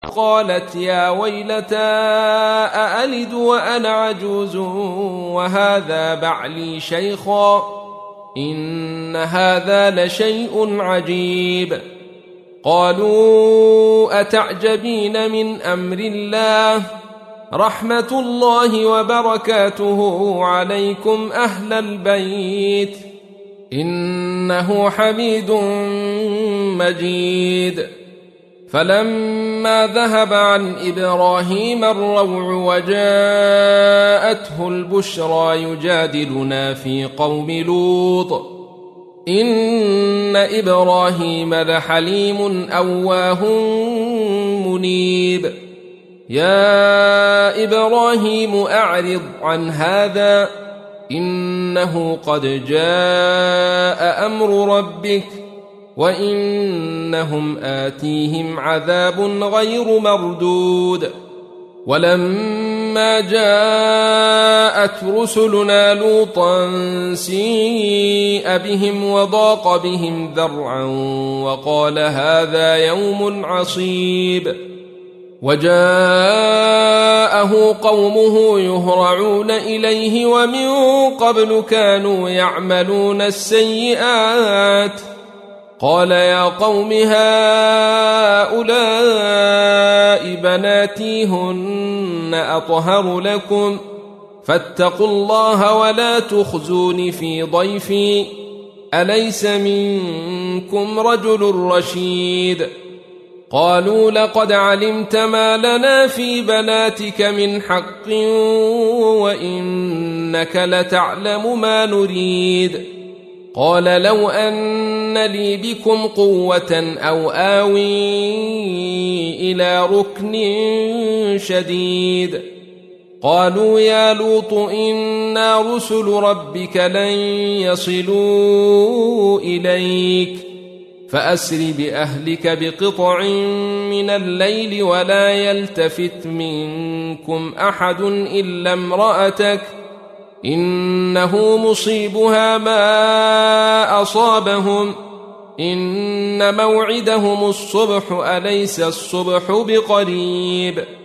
قالت يا ويلتى أألد وأنا عجوز وهذا بعلي شيخا إن هذا لشيء عجيب. قالوا أتعجبين من أمر الله رحمة الله وبركاته عليكم أهل البيت إنه حميد مجيد. فلما ذهب عن إبراهيم الروع وجاءته البشرى يجادلنا في قوم لوط إن إبراهيم لحليم أواه منيب. يا إبراهيم أعرض عن هذا إنه قد جاء أمر ربك وإنهم آتيهم عذاب غير مردود. ولما جاءت رسلنا لوطا سيء بهم وضاق بهم ذرعا وقال هذا يوم عصيب. وجاءه قومه يهرعون إليه ومن قبل كانوا يعملون السيئات قال يا قوم هؤلاء بناتي هن أطهر لكم فاتقوا الله ولا تخزون في ضيفي أليس منكم رجل رشيد. قالوا لقد علمت ما لنا في بناتك من حق وإنك لتعلم ما نريد. قال لو أن لي بكم قوة أو آوي إلى ركن شديد. قالوا يا لوط إنا رسل ربك لن يصلوا إليك فأسر بأهلك بقطع من الليل ولا يلتفت منكم أحد إلا امرأتك إنه مصيبها ما أصابهم إن موعدهم الصبح أليس الصبح بقريب.